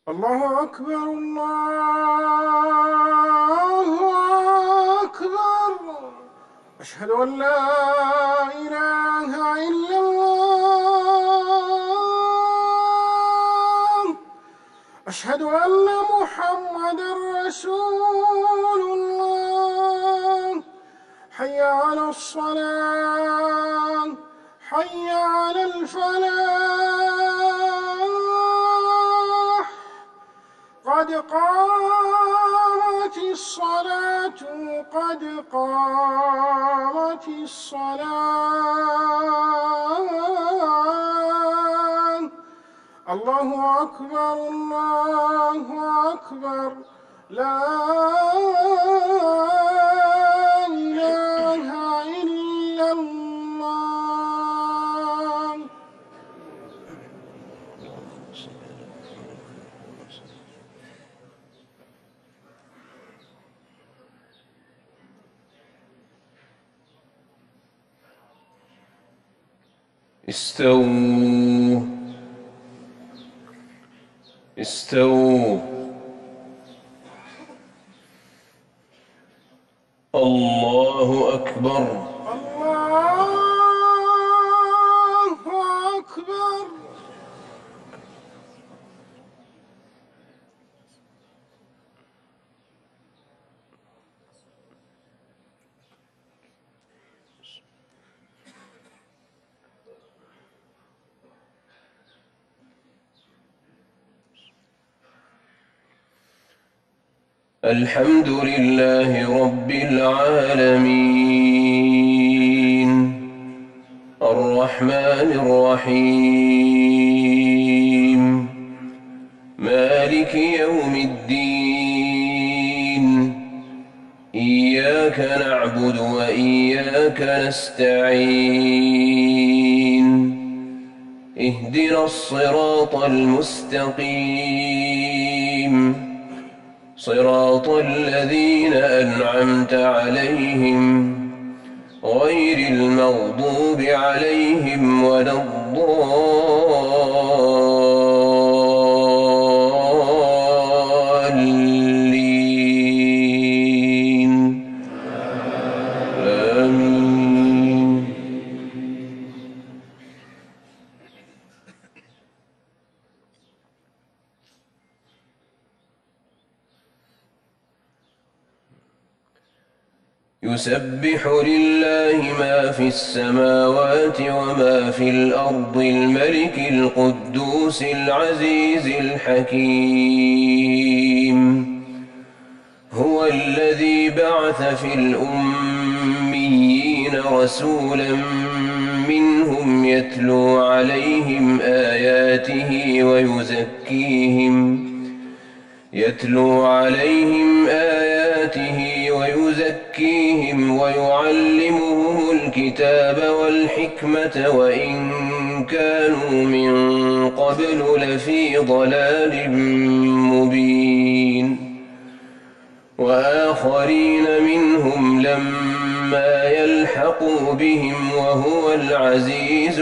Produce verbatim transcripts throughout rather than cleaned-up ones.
الله أكبر الله أكبر. أشهد أن لا إله إلا الله. أشهد أن محمدًا رسول الله. حي على الصلاة حي على الفلاح. قد قامت الصلاة قد قامت الصلاة. الله أكبر الله أكبر. لا إله إلا الله. استووا استووا. الله أكبر الله أكبر. الحمد لله رب العالمين الرحمن الرحيم مالك يوم الدين. إياك نعبد وإياك نستعين. اهدنا الصراط المستقيم صراط الذين أنعمت عليهم غير المغضوب عليهم ولا الضالين. آمين. يسبح لله ما في السماوات وما في الأرض الملك القدوس العزيز الحكيم. هو الذي بعث في الأميين رسولا منهم يتلو عليهم آياته ويزكيهم يتلو عليهم آياته ويزكيهم ويعلمهم الكتاب والحكمة وإن كانوا من قبل لفي ضلال مبين. وآخرين منهم لما يلحقوا بهم وهو العزيز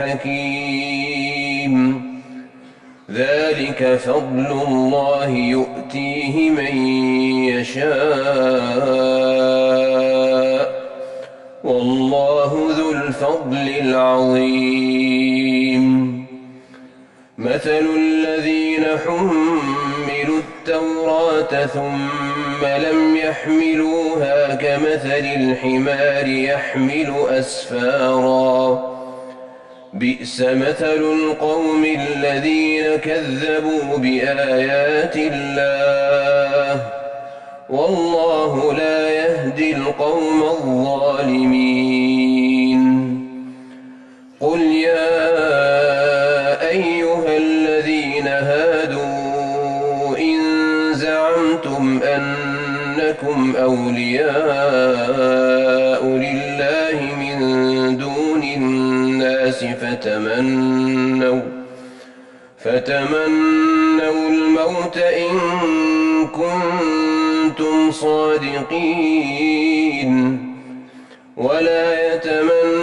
الحكيم. ذلك فضل الله يؤتيه من يشاء والله ذو الفضل العظيم. مثل الذين حملوا التوراة ثم لم يحملوها كمثل الحمار يحمل أسفاراً. بئس مثل القوم الذين كذبوا بآيات الله والله لا يهدي القوم الظالمين. قل يا أيها الذين هادوا إن زعمتم أنكم أولياء لله من دون الناس فتمنوا فتمنوا الموت إن كنتم صادقين ولا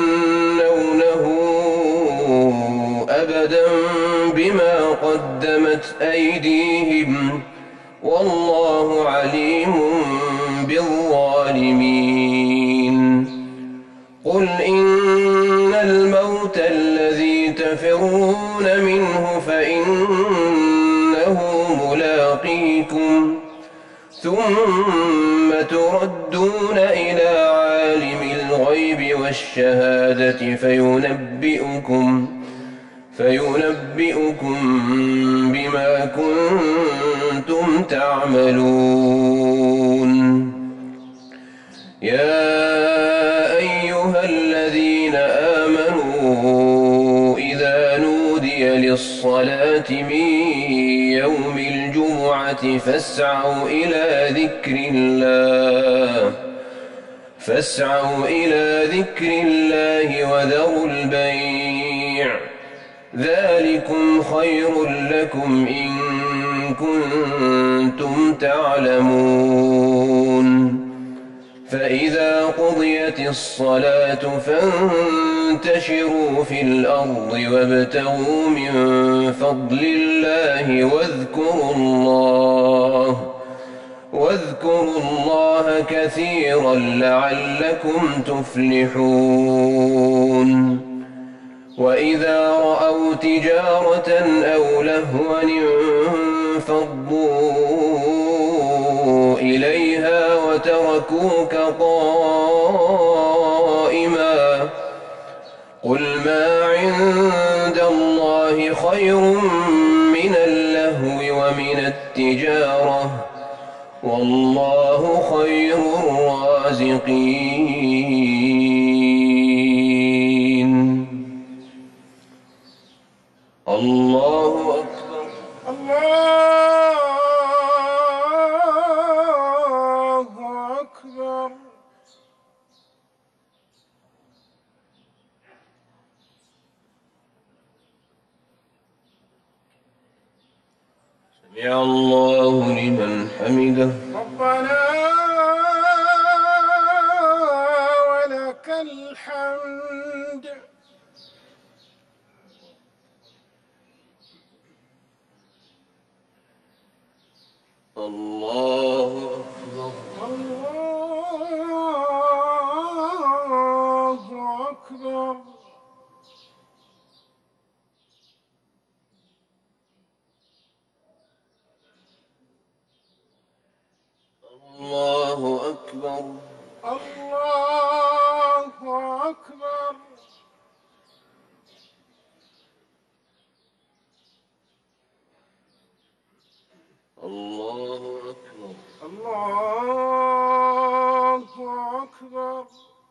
يتمنونه أبدا بما قدمت قدمت أيديهم والله عليم بالظالمين قل إن الموت الذي تفرون منه فإنه ملاقيكم ثم تردون إلى عالم الغيب والشهادة فينبئكم فينبئكم بما كنتم تعملون يا أيها الذين آمنوا إذا نودي للصلاة من يوم الجمعة فاسعوا إلى ذكر الله فاسعوا إلى ذكر الله وذروا البيع ذلكم خير لكم إن كنتم تعلمون فإذا قضيت الصلاة فانتشروا في الأرض وابتغوا من فضل الله واذكروا الله واذكروا الله كثيرا لعلكم تفلحون وإذا رأوا تجارة أو لهوا انفضوا إليها وتركوك قائما قل ما عند الله خير من اللهو ومن التجارة والله خير الرازقين الله أكبر الله أكبر سمع الله لمن حمده ربنا ولك الحمد الله أكبر الله أكبر الله أكبر الله أكبر الله أكبر الله أكبر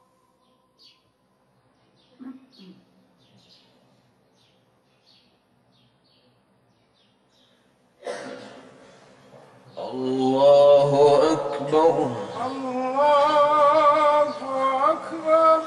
الله أكبر الله أكبر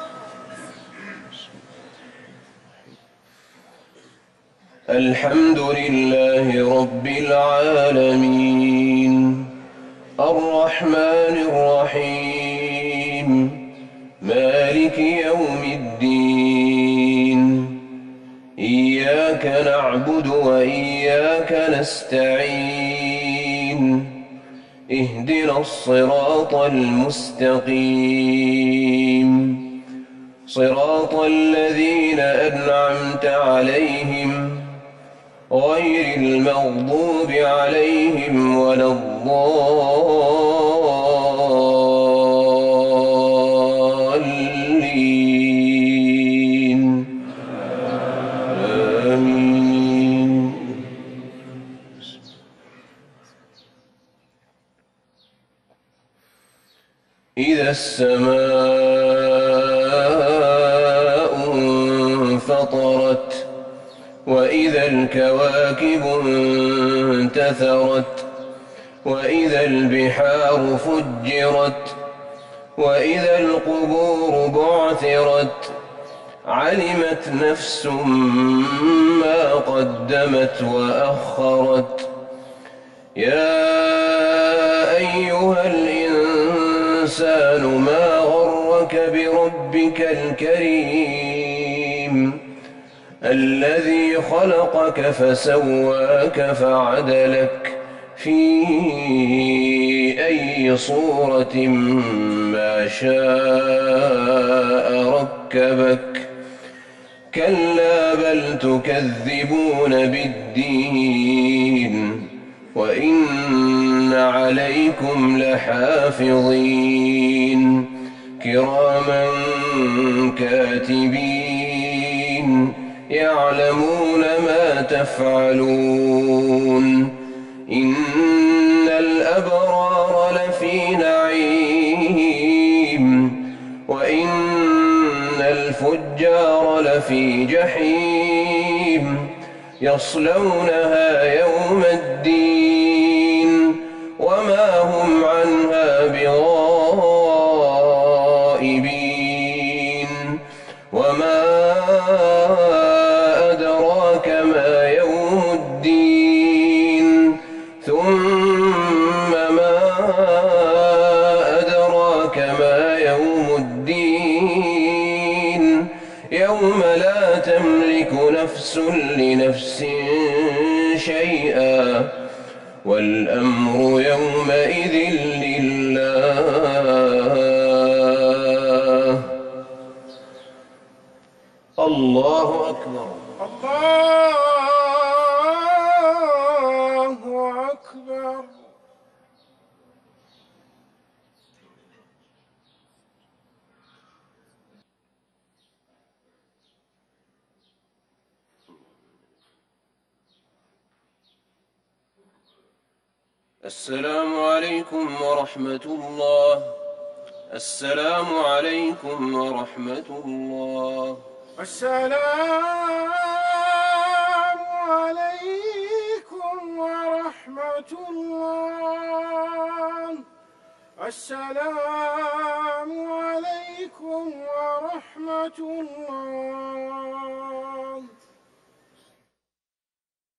الحمد لله رب العالمين الرحمن الرحيم مالك يوم الدين إياك نعبد وإياك نستعين اهدنا الصراط المستقيم صراط الذين أنعمت عليهم غير المغضوب عليهم ولا الضالين آمين إذا السماء انفطرت وإذا الكواكب انتثرت وإذا البحار فجرت وإذا القبور بعثرت علمت نفس ما قدمت وأخرت يا أيها الإنسان ما غرك بربك الكريم الذي خلقك فسواك فعدلك في أي صورة ما شاء ركبك كلا بل تكذبون بالدين وإن عليكم لحافظين كراما كاتبين يعلمون ما تفعلون إن الأبرار لفي نعيم وإن الفجار لفي جحيم يصلونها يوم الدين وما هم عنها بغائبين وما أدراك ما يوم الدين ثم ما أدراك ما يوم الدين يوم لا تملك نفس لنفس شيئا والأمر يومئذ لله. الله أكبر. الله أكبر. السلام عليكم ورحمة الله. السلام عليكم ورحمة الله. السلام عليكم ورحمة الله. السلام عليكم ورحمة الله.